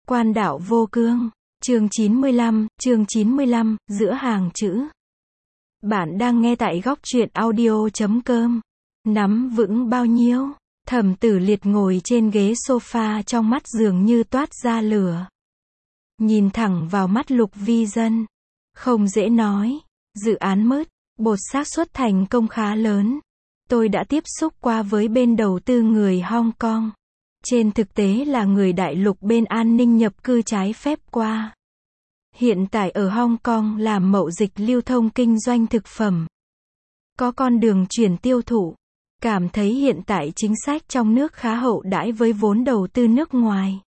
Quan đạo vô cương. Chương 95, giữa hàng chữ. Bạn đang nghe tại góc truyện audio.com. Nắm vững bao nhiêu? Thẩm Tử Liệt ngồi trên ghế sofa, trong mắt dường như toát ra lửa. Nhìn thẳng vào mắt Lục Vi Dân. Không dễ nói. Dự án mớt, bột xác suất thành công khá lớn. Tôi đã tiếp xúc qua với bên đầu tư người Hong Kong. Trên thực tế là người đại lục bên an ninh nhập cư trái phép qua. Hiện tại ở Hong Kong làm mậu dịch lưu thông kinh doanh thực phẩm. Có con đường chuyển tiêu thụ. Cảm thấy hiện tại chính sách trong nước khá hậu đãi với vốn đầu tư nước ngoài.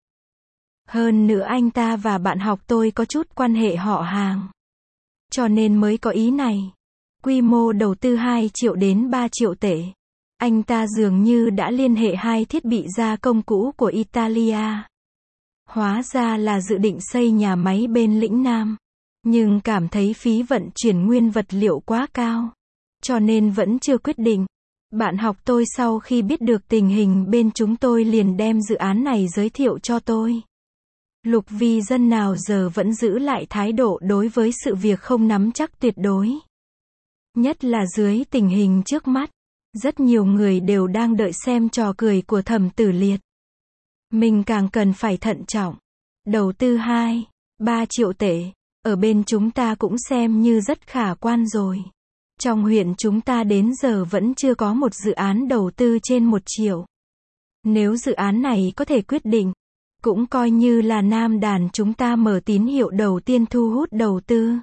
Hơn nữa anh ta và bạn học tôi có chút quan hệ họ hàng. Cho nên mới có ý này. Quy mô đầu tư 2 triệu đến 3 triệu tệ. Anh ta dường như đã liên hệ 2 thiết bị gia công cũ của Italia. Hóa ra là dự định xây nhà máy bên lĩnh Nam. Nhưng cảm thấy phí vận chuyển nguyên vật liệu quá cao. Cho nên vẫn chưa quyết định. Bạn học tôi sau khi biết được tình hình bên chúng tôi liền đem dự án này giới thiệu cho tôi. Lục Vi Dân nào giờ vẫn giữ lại thái độ đối với sự việc không nắm chắc tuyệt đối. Nhất là dưới tình hình trước mắt. Rất nhiều người đều đang đợi xem trò cười của Thẩm Tử Liệt. Mình càng cần phải thận trọng. Đầu tư 2-3 triệu tệ, ở bên chúng ta cũng xem như rất khả quan rồi. Trong huyện chúng ta đến giờ vẫn chưa có một dự án đầu tư trên 1 triệu. Nếu dự án này có thể quyết định, cũng coi như là Nam Đàn chúng ta mở tín hiệu đầu tiên thu hút đầu tư.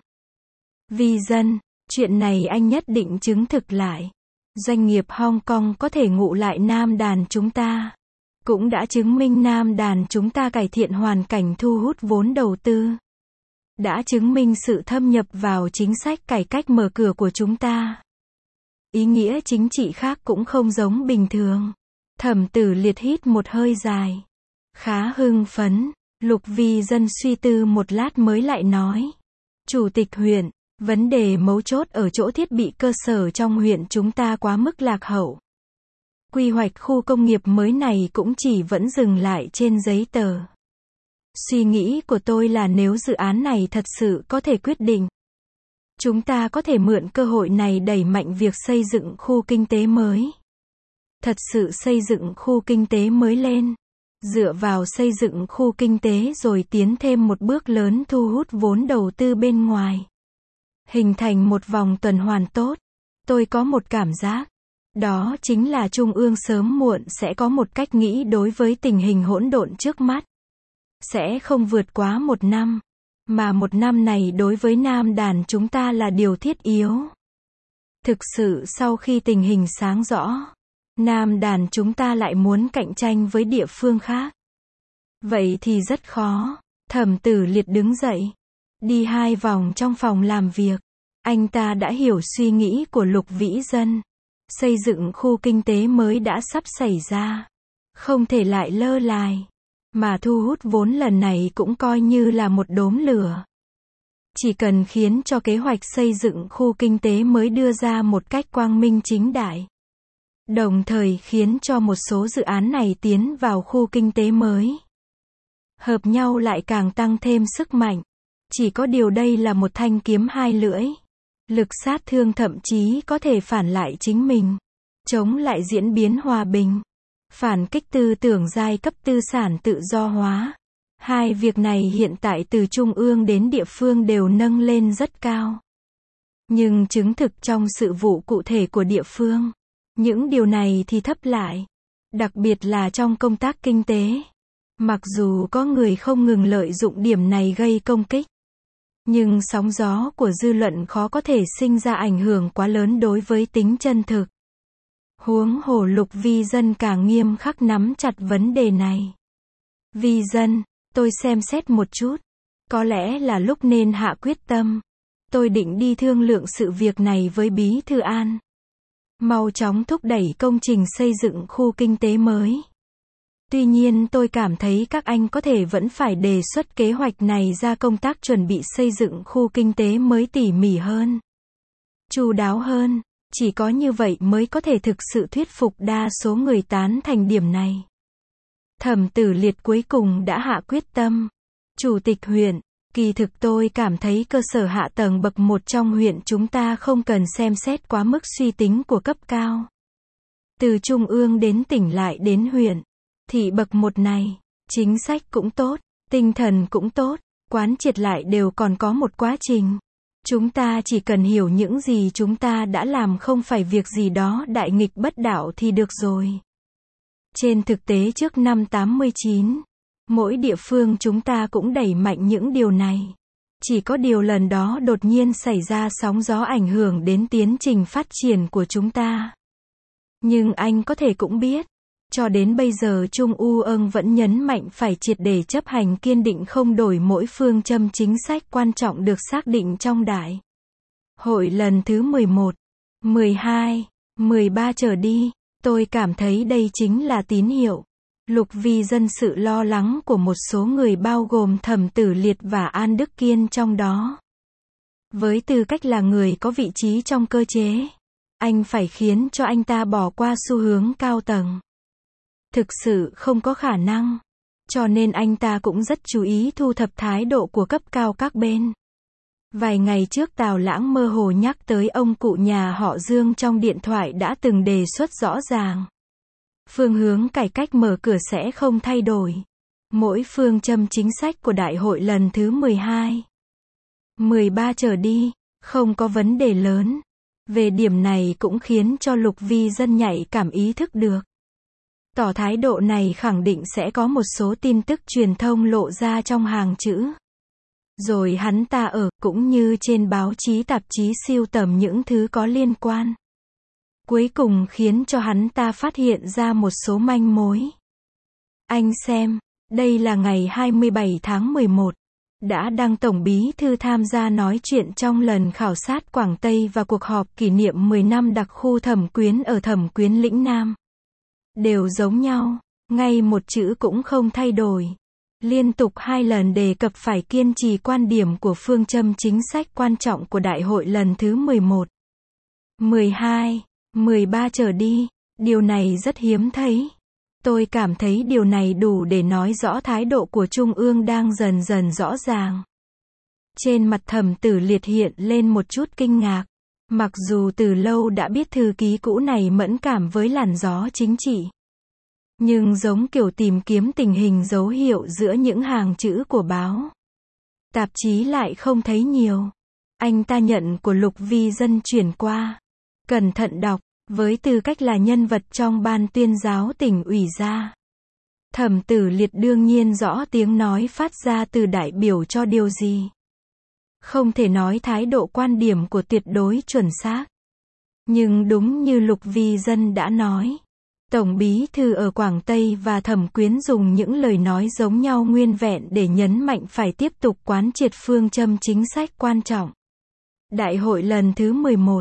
Vi Dân, chuyện này anh nhất định chứng thực lại. Doanh nghiệp Hong Kong có thể ngụ lại Nam Đàn chúng ta. Cũng đã chứng minh Nam Đàn chúng ta cải thiện hoàn cảnh thu hút vốn đầu tư. Đã chứng minh sự thâm nhập vào chính sách cải cách mở cửa của chúng ta. Ý nghĩa chính trị khác cũng không giống bình thường. Thẩm Tử Liệt hít một hơi dài. Khá hưng phấn. Lục Vi Dân suy tư một lát mới lại nói. Chủ tịch huyện, vấn đề mấu chốt ở chỗ thiết bị cơ sở trong huyện chúng ta quá mức lạc hậu. Quy hoạch khu công nghiệp mới này cũng chỉ vẫn dừng lại trên giấy tờ. Suy nghĩ của tôi là nếu dự án này thật sự có thể quyết định, chúng ta có thể mượn cơ hội này đẩy mạnh việc xây dựng khu kinh tế mới. Thật sự xây dựng khu kinh tế mới lên. Dựa vào xây dựng khu kinh tế rồi tiến thêm một bước lớn thu hút vốn đầu tư bên ngoài. Hình thành một vòng tuần hoàn tốt. Tôi có một cảm giác. Đó chính là Trung ương sớm muộn sẽ có một cách nghĩ đối với tình hình hỗn độn trước mắt. Sẽ không vượt quá 1 năm. Mà 1 năm này đối với Nam Đàn chúng ta là điều thiết yếu. Thực sự sau khi tình hình sáng rõ, Nam Đàn chúng ta lại muốn cạnh tranh với địa phương khác. Vậy thì rất khó. Thẩm Tử Liệt đứng dậy. Đi 2 vòng trong phòng làm việc. Anh ta đã hiểu suy nghĩ của Lục Vĩ Dân. Xây dựng khu kinh tế mới đã sắp xảy ra. Không thể lại lơ là. Mà thu hút vốn lần này cũng coi như là một đốm lửa. Chỉ cần khiến cho kế hoạch xây dựng khu kinh tế mới đưa ra một cách quang minh chính đại. Đồng thời khiến cho một số dự án này tiến vào khu kinh tế mới. Hợp nhau lại càng tăng thêm sức mạnh. Chỉ có điều đây là một thanh kiếm 2 lưỡi. Lực sát thương thậm chí có thể phản lại chính mình. Chống lại diễn biến hòa bình. Phản kích tư tưởng giai cấp tư sản tự do hóa. 2 việc này hiện tại từ trung ương đến địa phương đều nâng lên rất cao. Nhưng chứng thực trong sự vụ cụ thể của địa phương, những điều này thì thấp lại. Đặc biệt là trong công tác kinh tế. Mặc dù có người không ngừng lợi dụng điểm này gây công kích. Nhưng sóng gió của dư luận khó có thể sinh ra ảnh hưởng quá lớn đối với tính chân thực. Huống hồ Lục Vi Dân càng nghiêm khắc nắm chặt vấn đề này. Vi Dân, tôi xem xét một chút. Có lẽ là lúc nên hạ quyết tâm. Tôi định đi thương lượng sự việc này với Bí Thư An. Mau chóng thúc đẩy công trình xây dựng khu kinh tế mới. Tuy nhiên tôi cảm thấy các anh có thể vẫn phải đề xuất kế hoạch này ra công tác chuẩn bị xây dựng khu kinh tế mới tỉ mỉ hơn. Chu đáo hơn. Chỉ có như vậy mới có thể thực sự thuyết phục đa số người tán thành điểm này. Thẩm Tử Liệt cuối cùng đã hạ quyết tâm. Chủ tịch huyện, kỳ thực tôi cảm thấy cơ sở hạ tầng bậc 1 trong huyện chúng ta không cần xem xét quá mức suy tính của cấp cao. Từ trung ương đến tỉnh lại đến huyện, thì bậc 1 này, chính sách cũng tốt, tinh thần cũng tốt, quán triệt lại đều còn có một quá trình. Chúng ta chỉ cần hiểu những gì chúng ta đã làm, không phải việc gì đó đại nghịch bất đạo thì được rồi. Trên thực tế trước năm 89, mỗi địa phương chúng ta cũng đẩy mạnh những điều này. Chỉ có điều lần đó đột nhiên xảy ra sóng gió ảnh hưởng đến tiến trình phát triển của chúng ta. Nhưng anh có thể cũng biết, cho đến bây giờ Trung ương vẫn nhấn mạnh phải triệt để chấp hành kiên định không đổi mỗi phương châm chính sách quan trọng được xác định trong Đại hội lần thứ 11, 12, 13 trở đi. Tôi cảm thấy đây chính là tín hiệu. Lục vì dân sự lo lắng của một số người bao gồm Thẩm Tử Liệt và An Đức Kiên trong đó. Với tư cách là người có vị trí trong cơ chế, anh phải khiến cho anh ta bỏ qua xu hướng cao tầng. Thực sự không có khả năng. Cho nên anh ta cũng rất chú ý thu thập thái độ của cấp cao các bên. Vài ngày trước Tào Lãng mơ hồ nhắc tới ông cụ nhà họ Dương trong điện thoại đã từng đề xuất rõ ràng. Phương hướng cải cách mở cửa sẽ không thay đổi. Mỗi phương châm chính sách của đại hội lần thứ 12, 13 trở đi, không có vấn đề lớn. Về điểm này cũng khiến cho Lục Vi Dân nhạy cảm ý thức được. Tỏ thái độ này khẳng định sẽ có một số tin tức truyền thông lộ ra trong hàng chữ. Rồi hắn ta cũng như trên báo chí tạp chí sưu tầm những thứ có liên quan. Cuối cùng khiến cho hắn ta phát hiện ra một số manh mối. Anh xem, đây là ngày 27 tháng 11. Đã đăng Tổng Bí Thư tham gia nói chuyện trong lần khảo sát Quảng Tây và cuộc họp kỷ niệm 10 năm đặc khu Thẩm Quyến ở Thẩm Quyến lĩnh Nam. Đều giống nhau, ngay một chữ cũng không thay đổi. Liên tục 2 lần đề cập phải kiên trì quan điểm của phương châm chính sách quan trọng của đại hội lần thứ 11, 12, 13 trở đi. Điều này rất hiếm thấy. Tôi cảm thấy điều này đủ để nói rõ thái độ của Trung ương đang dần dần rõ ràng. Trên mặt Thẩm Tử Liệt hiện lên một chút kinh ngạc. Mặc dù từ lâu đã biết thư ký cũ này mẫn cảm với làn gió chính trị. Nhưng giống kiểu tìm kiếm tình hình dấu hiệu giữa những hàng chữ của báo, tạp chí lại không thấy nhiều. Anh ta nhận của Lục Vi Dân chuyển qua. Cẩn thận đọc, với tư cách là nhân vật trong ban tuyên giáo tỉnh ủy ra. Thẩm Tử Liệt đương nhiên rõ tiếng nói phát ra từ đại biểu cho điều gì. Không thể nói thái độ quan điểm của tuyệt đối chuẩn xác. Nhưng đúng như Lục Vi Dân đã nói, Tổng Bí Thư ở Quảng Tây và Thẩm Quyến dùng những lời nói giống nhau nguyên vẹn để nhấn mạnh phải tiếp tục quán triệt phương châm chính sách quan trọng. Đại hội lần thứ 11,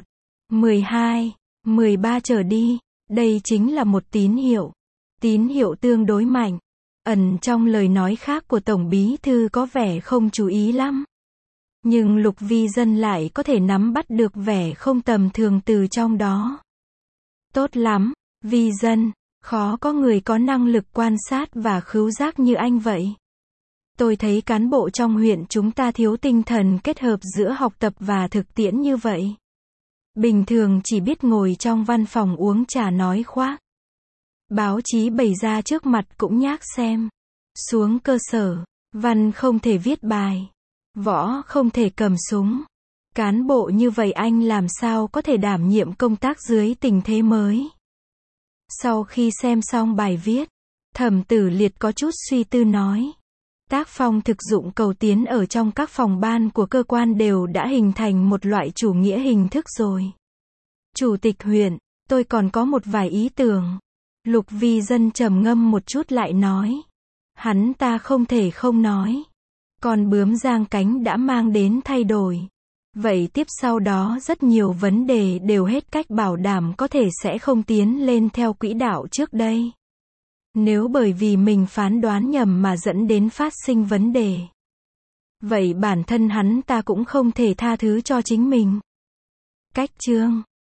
12, 13 trở đi, đây chính là một tín hiệu. Tín hiệu tương đối mạnh. Ẩn trong lời nói khác của Tổng Bí Thư có vẻ không chú ý lắm. Nhưng Lục Vi Dân lại có thể nắm bắt được vẻ không tầm thường từ trong đó. Tốt lắm, Vi Dân, khó có người có năng lực quan sát và khứu giác như anh vậy. Tôi thấy cán bộ trong huyện chúng ta thiếu tinh thần kết hợp giữa học tập và thực tiễn như vậy. Bình thường chỉ biết ngồi trong văn phòng uống trà nói khoác. Báo chí bày ra trước mặt cũng nhác xem. Xuống cơ sở, văn không thể viết bài, võ không thể cầm súng. Cán bộ như vậy anh làm sao có thể đảm nhiệm công tác dưới tình thế mới. Sau khi xem xong bài viết, Thẩm Tử Liệt có chút suy tư nói. Tác phong thực dụng cầu tiến ở trong các phòng ban của cơ quan đều đã hình thành một loại chủ nghĩa hình thức rồi. Chủ tịch huyện, tôi còn có một vài ý tưởng. Lục Vi Dân trầm ngâm một chút lại nói. Hắn ta không thể không nói. Con bướm giang cánh đã mang đến thay đổi. Vậy tiếp sau đó rất nhiều vấn đề đều hết cách bảo đảm có thể sẽ không tiến lên theo quỹ đạo trước đây. Nếu bởi vì mình phán đoán nhầm mà dẫn đến phát sinh vấn đề, vậy bản thân hắn ta cũng không thể tha thứ cho chính mình. Cách chương